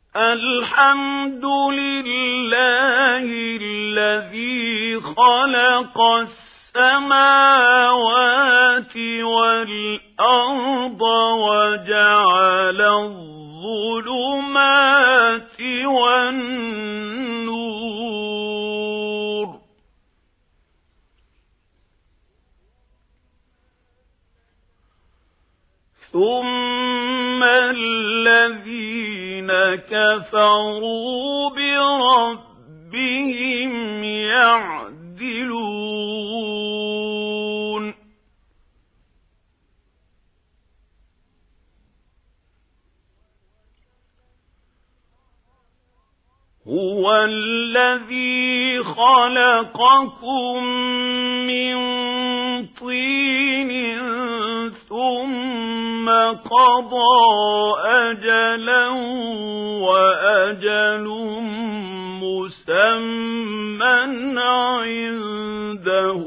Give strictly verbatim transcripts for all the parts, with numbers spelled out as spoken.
الحمد لله الذي خلق السماوات والأرض وجعل الظلمات والنور ثم الذين كفروا بربهم يعدلون هو الذي خلقكم من طين ثم قضى أجلا وأجل مسمى عنده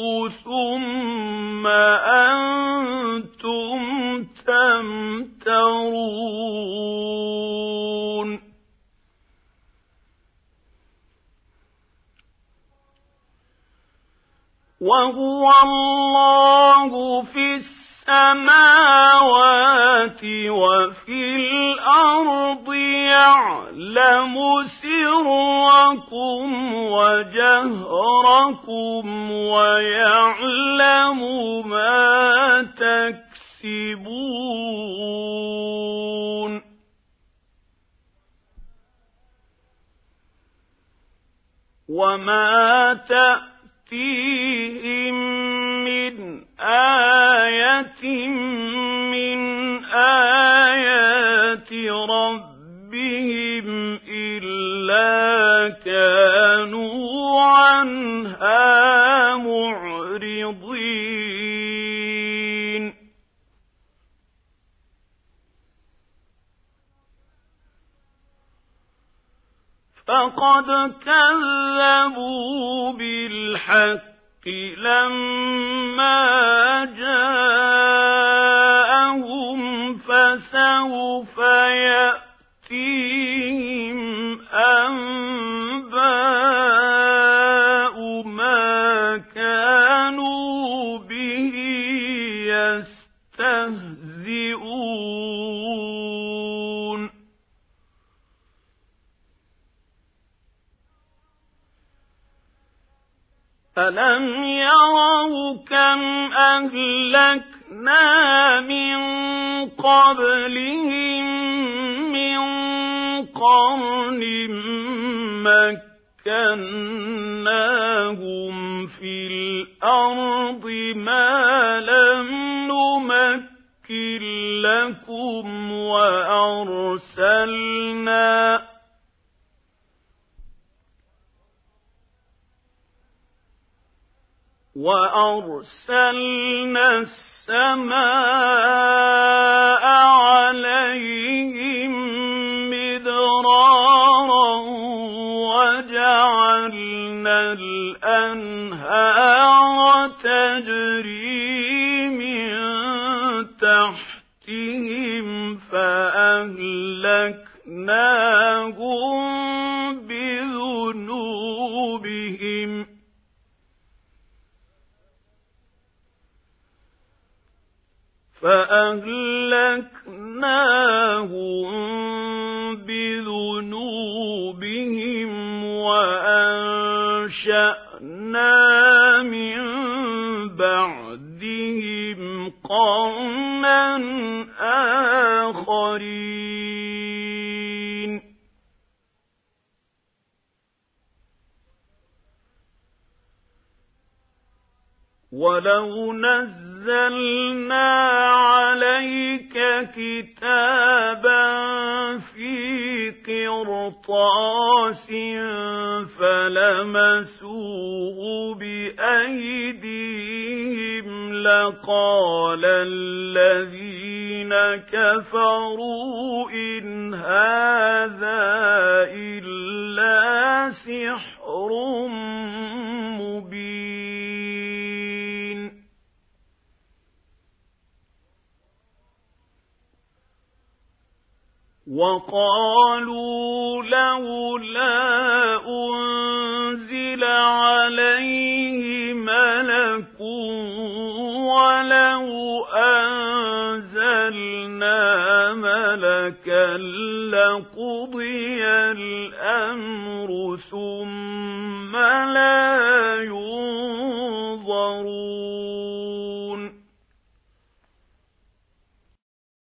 ثم أنتم تمترون وهو الله في السماوات وفي الأرض يعلم سركم وجهركم ويعلم ما تكسبون وما تأتيهم من آية من آيات ربهم إلا كانوا عنها معرضين فقد كذبوا بالحق لما جاءهم فسوف يأتيهم أنباء ما كانوا به يستهزئون ألم يروا كم أهلكنا من قبلهم من قرن مكناهم في الأرض ما لم نمكن لكم وأرسلنا وأرسلنا السماء عليهم مدرارا وجعلنا الأنهار تجري من تحتهم فأهلكناهم بذنوبهم فأهلكناهم بذنوبهم وأنشأنا من بعدهم قرنا آخرين ولو نزلنا عليك كتابا في قرطاس فلمسوه بأيديهم لقال الذين كفروا إن هذا إلا سحر مبين وقالوا لولا أنزل عليه ملك ولو أنزلنا ملكا لقضي الأمر ثم لا